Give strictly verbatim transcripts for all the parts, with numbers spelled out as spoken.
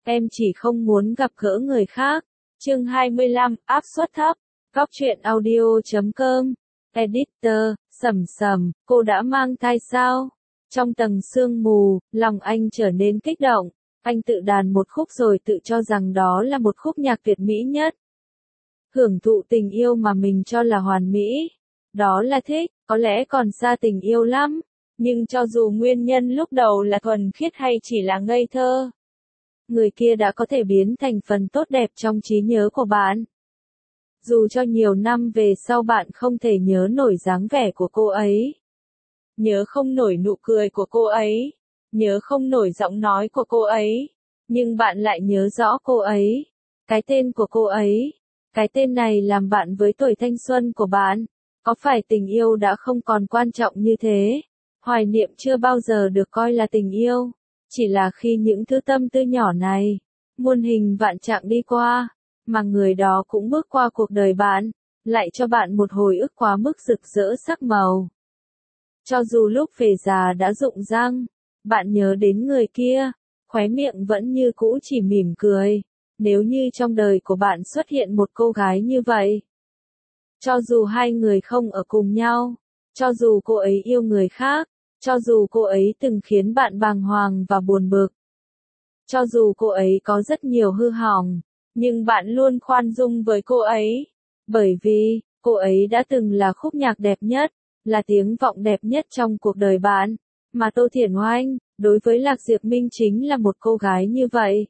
Em chỉ không muốn gặp gỡ người khác. Chương hai mươi lăm, áp suất thấp. Góc truyện audio chấm com. Editor, Sầm Sầm, cô đã mang thai sao? Trong tầng sương mù, lòng anh trở nên kích động. Anh tự đàn một khúc rồi tự cho rằng đó là một khúc nhạc tuyệt mỹ nhất. Hưởng thụ tình yêu mà mình cho là hoàn mỹ. Đó là thích, có lẽ còn xa tình yêu lắm. Nhưng cho dù nguyên nhân lúc đầu là thuần khiết hay chỉ là ngây thơ, người kia đã có thể biến thành phần tốt đẹp trong trí nhớ của bạn. Dù cho nhiều năm về sau bạn không thể nhớ nổi dáng vẻ của cô ấy, nhớ không nổi nụ cười của cô ấy, nhớ không nổi giọng nói của cô ấy, nhưng bạn lại nhớ rõ cô ấy, cái tên của cô ấy. Cái tên này làm bạn với tuổi thanh xuân của bạn. Có phải tình yêu đã không còn quan trọng như thế? Hoài niệm chưa bao giờ được coi là tình yêu. Chỉ là khi những thứ tâm tư nhỏ này, muôn hình vạn trạng đi qua, mà người đó cũng bước qua cuộc đời bạn, lại cho bạn một hồi ức quá mức rực rỡ sắc màu. Cho dù lúc về già đã rụng răng, bạn nhớ đến người kia, khóe miệng vẫn như cũ chỉ mỉm cười. Nếu như trong đời của bạn xuất hiện một cô gái như vậy, cho dù hai người không ở cùng nhau, cho dù cô ấy yêu người khác, cho dù cô ấy từng khiến bạn bàng hoàng và buồn bực, cho dù cô ấy có rất nhiều hư hỏng, nhưng bạn luôn khoan dung với cô ấy, bởi vì cô ấy đã từng là khúc nhạc đẹp nhất, là tiếng vọng đẹp nhất trong cuộc đời bạn. Mà Tô Thiển Oanh, đối với Lạc Diệp Minh chính là một cô gái như vậy.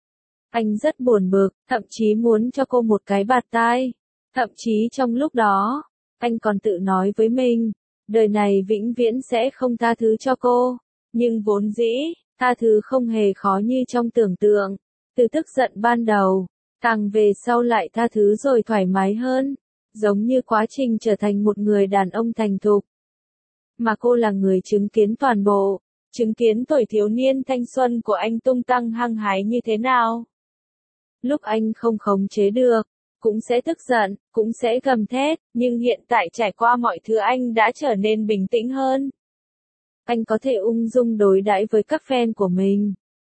Anh rất buồn bực, thậm chí muốn cho cô một cái bạt tai. Thậm chí trong lúc đó, anh còn tự nói với mình, đời này vĩnh viễn sẽ không tha thứ cho cô. Nhưng vốn dĩ, tha thứ không hề khó như trong tưởng tượng. Từ tức giận ban đầu, càng về sau lại tha thứ rồi thoải mái hơn. Giống như quá trình trở thành một người đàn ông thành thục. Mà cô là người chứng kiến toàn bộ, chứng kiến tuổi thiếu niên thanh xuân của anh tung tăng hăng hái như thế nào. Lúc anh không khống chế được, cũng sẽ tức giận, cũng sẽ gầm thét, nhưng hiện tại trải qua mọi thứ anh đã trở nên bình tĩnh hơn. Anh có thể ung dung đối đãi với các fan của mình,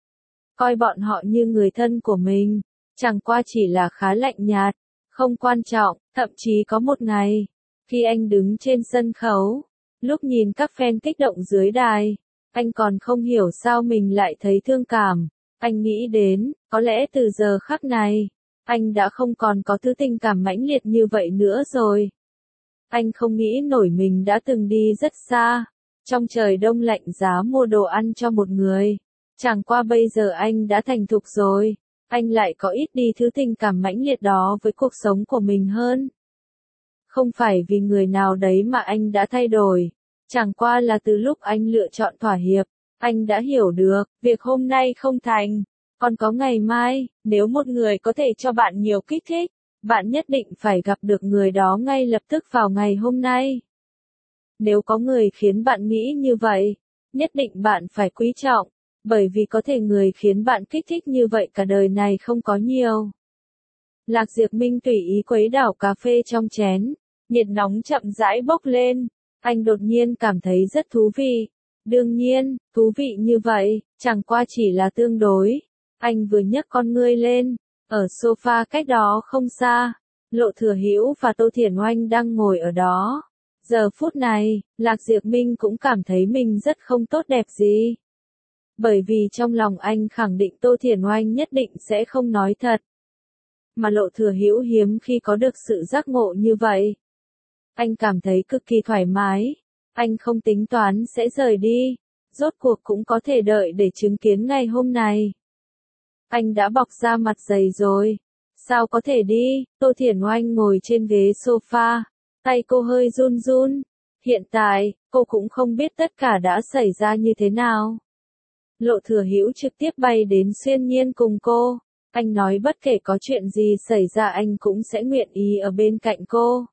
coi bọn họ như người thân của mình, chẳng qua chỉ là khá lạnh nhạt, không quan trọng. Thậm chí có một ngày, khi anh đứng trên sân khấu, lúc nhìn các fan kích động dưới đài, anh còn không hiểu sao mình lại thấy thương cảm. Anh nghĩ đến, có lẽ từ giờ khắc này, anh đã không còn có thứ tình cảm mãnh liệt như vậy nữa rồi. Anh không nghĩ nổi mình đã từng đi rất xa, trong trời đông lạnh giá mua đồ ăn cho một người. Chẳng qua bây giờ anh đã thành thục rồi, anh lại có ít đi thứ tình cảm mãnh liệt đó với cuộc sống của mình hơn. Không phải vì người nào đấy mà anh đã thay đổi, chẳng qua là từ lúc anh lựa chọn thỏa hiệp. Anh đã hiểu được, việc hôm nay không thành, còn có ngày mai. Nếu một người có thể cho bạn nhiều kích thích, bạn nhất định phải gặp được người đó ngay lập tức vào ngày hôm nay. Nếu có người khiến bạn nghĩ như vậy, nhất định bạn phải quý trọng, bởi vì có thể người khiến bạn kích thích như vậy cả đời này không có nhiều. Lạc Diệp Minh tùy ý khuấy đảo cà phê trong chén, nhiệt nóng chậm rãi bốc lên, anh đột nhiên cảm thấy rất thú vị. Đương nhiên, thú vị như vậy, chẳng qua chỉ là tương đối. Anh vừa nhấc con ngươi lên, ở sofa cách đó không xa, Lộ Thừa Hữu và Tô Thiển Oanh đang ngồi ở đó. Giờ phút này, Lạc Diệp Minh cũng cảm thấy mình rất không tốt đẹp gì. Bởi vì trong lòng anh khẳng định Tô Thiển Oanh nhất định sẽ không nói thật. Mà Lộ Thừa Hữu hiếm khi có được sự giác ngộ như vậy. Anh cảm thấy cực kỳ thoải mái. Anh không tính toán sẽ rời đi, rốt cuộc cũng có thể đợi để chứng kiến ngày hôm này. Anh đã bọc ra mặt dày rồi, sao có thể đi? Tô Thiển Oanh ngồi trên ghế sofa, tay cô hơi run run. Hiện tại, cô cũng không biết tất cả đã xảy ra như thế nào. Lộ Thừa Hữu trực tiếp bay đến Xuyên Nhiên cùng cô. Anh nói bất kể có chuyện gì xảy ra anh cũng sẽ nguyện ý ở bên cạnh cô.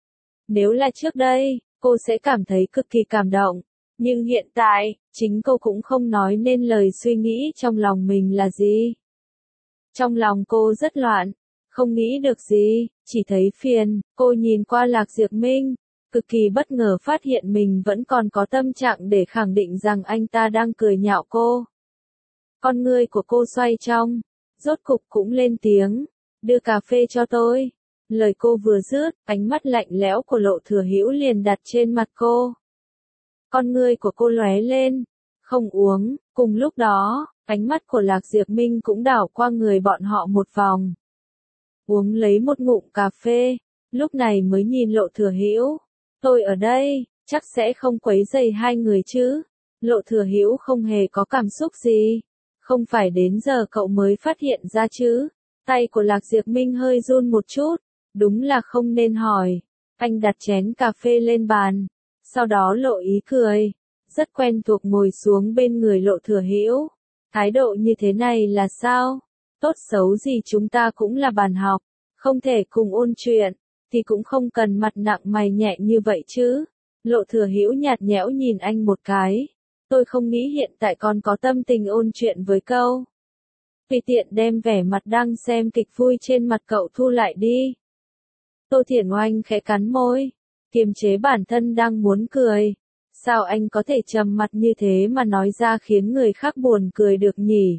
Nếu là trước đây, cô sẽ cảm thấy cực kỳ cảm động. Nhưng hiện tại, chính cô cũng không nói nên lời suy nghĩ trong lòng mình là gì. Trong lòng cô rất loạn, không nghĩ được gì, chỉ thấy phiền. Cô nhìn qua Lạc Diệp Minh, cực kỳ bất ngờ phát hiện mình vẫn còn có tâm trạng để khẳng định rằng anh ta đang cười nhạo cô. Con ngươi của cô xoay trong, rốt cục cũng lên tiếng, đưa cà phê cho tôi. Lời cô vừa dứt, ánh mắt lạnh lẽo của Lộ Thừa Hữu liền đặt trên mặt cô. Con ngươi của cô lóe lên, không uống, cùng lúc đó, ánh mắt của Lạc Diệp Minh cũng đảo qua người bọn họ một vòng. Uống lấy một ngụm cà phê, lúc này mới nhìn Lộ Thừa Hữu. Tôi ở đây, chắc sẽ không quấy rầy hai người chứ. Lộ Thừa Hữu không hề có cảm xúc gì. Không phải đến giờ cậu mới phát hiện ra chứ. Tay của Lạc Diệp Minh hơi run một chút. Đúng là không nên hỏi. Anh đặt chén cà phê lên bàn. Sau đó lộ ý cười. Rất quen thuộc ngồi xuống bên người Lộ Thừa Hữu. Thái độ như thế này là sao? Tốt xấu gì chúng ta cũng là bàn học. Không thể cùng ôn chuyện. Thì cũng không cần mặt nặng mày nhẹ như vậy chứ. Lộ Thừa Hữu nhạt nhẽo nhìn anh một cái. Tôi không nghĩ hiện tại con có tâm tình ôn chuyện với cậu. Tùy tiện đem vẻ mặt đang xem kịch vui trên mặt cậu thu lại đi. Tô Thiển Oanh khẽ cắn môi, kiềm chế bản thân đang muốn cười. Sao anh có thể trầm mặt như thế mà nói ra khiến người khác buồn cười được nhỉ?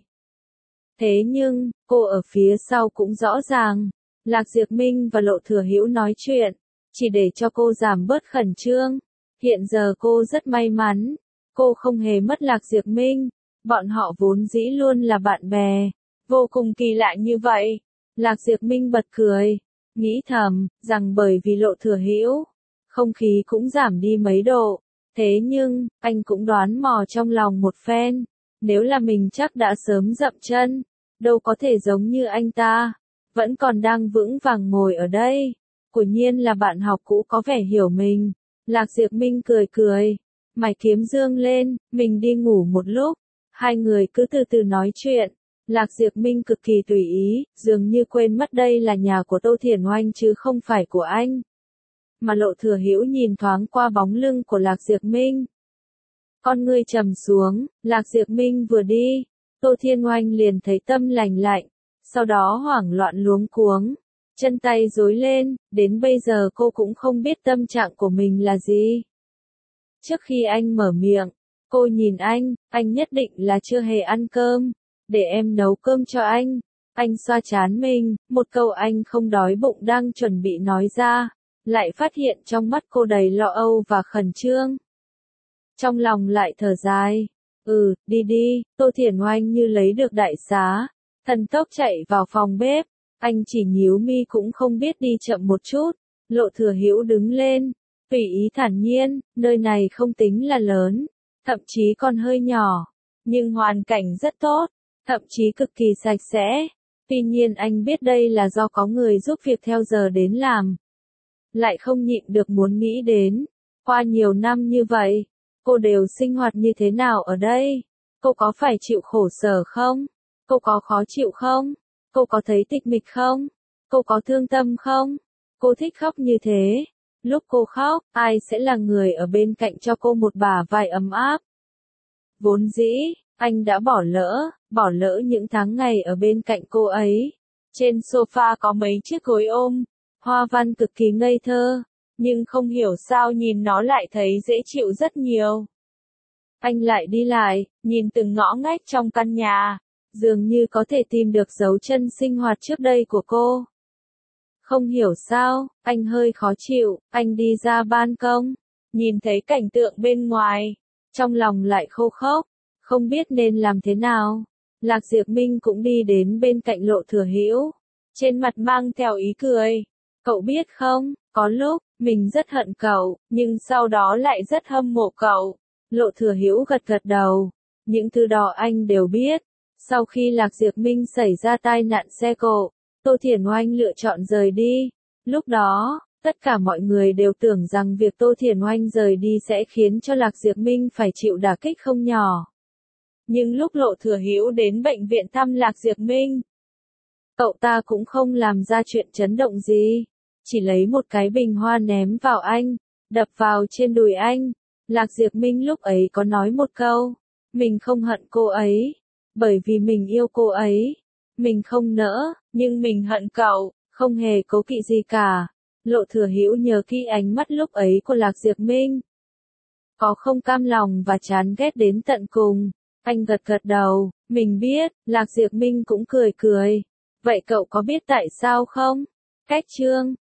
Thế nhưng, cô ở phía sau cũng rõ ràng. Lạc Diệp Minh và Lộ Thừa Hữu nói chuyện, chỉ để cho cô giảm bớt khẩn trương. Hiện giờ cô rất may mắn, cô không hề mất Lạc Diệp Minh, bọn họ vốn dĩ luôn là bạn bè, vô cùng kỳ lạ như vậy. Lạc Diệp Minh bật cười, nghĩ thầm, rằng bởi vì Lộ Thừa Hữu, không khí cũng giảm đi mấy độ. Thế nhưng, anh cũng đoán mò trong lòng một phen, nếu là mình chắc đã sớm dậm chân, đâu có thể giống như anh ta. Vẫn còn đang vững vàng ngồi ở đây. Quả nhiên là bạn học cũ có vẻ hiểu mình. Lạc Diệp Minh cười cười. Mày kiếm dương lên, mình đi ngủ một lúc. Hai người cứ từ từ nói chuyện. Lạc Diệp Minh cực kỳ tùy ý, dường như quên mất đây là nhà của Tô Thiển Oanh chứ không phải của anh. Mà Lộ Thừa Hữu nhìn thoáng qua bóng lưng của Lạc Diệp Minh. Con ngươi trầm xuống, Lạc Diệp Minh vừa đi, Tô Thiên Oanh liền thấy tâm lành lạnh. Sau đó hoảng loạn luống cuống, chân tay rối lên, đến bây giờ cô cũng không biết tâm trạng của mình là gì. Trước khi anh mở miệng, cô nhìn anh, anh nhất định là chưa hề ăn cơm, để em nấu cơm cho anh. Anh xoa trán mình, một câu anh không đói bụng đang chuẩn bị nói ra, lại phát hiện trong mắt cô đầy lo âu và khẩn trương. Trong lòng lại thở dài, ừ, đi đi, Tô Thiển Oanh như lấy được đại xá. Thần tốc chạy vào phòng bếp, anh chỉ nhíu mi cũng không biết đi chậm một chút. Lộ Thừa Hữu đứng lên, tùy ý thản nhiên, nơi này không tính là lớn, thậm chí còn hơi nhỏ, nhưng hoàn cảnh rất tốt, thậm chí cực kỳ sạch sẽ. Tuy nhiên anh biết đây là do có người giúp việc theo giờ đến làm. Lại không nhịn được muốn nghĩ đến, qua nhiều năm như vậy, cô đều sinh hoạt như thế nào ở đây? Cô có phải chịu khổ sở không? Cô có khó chịu không? Cô có thấy tịch mịch không? Cô có thương tâm không? Cô thích khóc như thế. Lúc cô khóc, ai sẽ là người ở bên cạnh cho cô một bả vai ấm áp? Vốn dĩ, anh đã bỏ lỡ, bỏ lỡ những tháng ngày ở bên cạnh cô ấy. Trên sofa có mấy chiếc gối ôm, hoa văn cực kỳ ngây thơ, nhưng không hiểu sao nhìn nó lại thấy dễ chịu rất nhiều. Anh lại đi lại, nhìn từng ngõ ngách trong căn nhà. Dường như có thể tìm được dấu chân sinh hoạt trước đây của cô. Không hiểu sao, anh hơi khó chịu, anh đi ra ban công, nhìn thấy cảnh tượng bên ngoài, trong lòng lại khô khốc, không biết nên làm thế nào. Lạc Diệp Minh cũng đi đến bên cạnh Lộ Thừa Hữu, trên mặt mang theo ý cười. Cậu biết không, có lúc, mình rất hận cậu, nhưng sau đó lại rất hâm mộ cậu. Lộ Thừa Hữu gật gật đầu, những thứ đó anh đều biết. Sau khi Lạc Diệp Minh xảy ra tai nạn xe cộ, Tô Thiển Oanh lựa chọn rời đi. Lúc đó, tất cả mọi người đều tưởng rằng việc Tô Thiển Oanh rời đi sẽ khiến cho Lạc Diệp Minh phải chịu đả kích không nhỏ. Nhưng lúc Lộ Thừa Hữu đến bệnh viện thăm Lạc Diệp Minh, cậu ta cũng không làm ra chuyện chấn động gì, chỉ lấy một cái bình hoa ném vào anh, đập vào trên đùi anh. Lạc Diệp Minh lúc ấy có nói một câu, mình không hận cô ấy, bởi vì mình yêu cô ấy. Mình không nỡ, nhưng mình hận cậu, không hề cố kỵ gì cả. Lộ Thừa Hữu nhớ kỹ ánh mắt lúc ấy của Lạc Diệp Minh. Có không cam lòng và chán ghét đến tận cùng, Anh gật gật đầu, mình biết, Lạc Diệp Minh cũng cười cười. Vậy cậu có biết tại sao không? Cách chương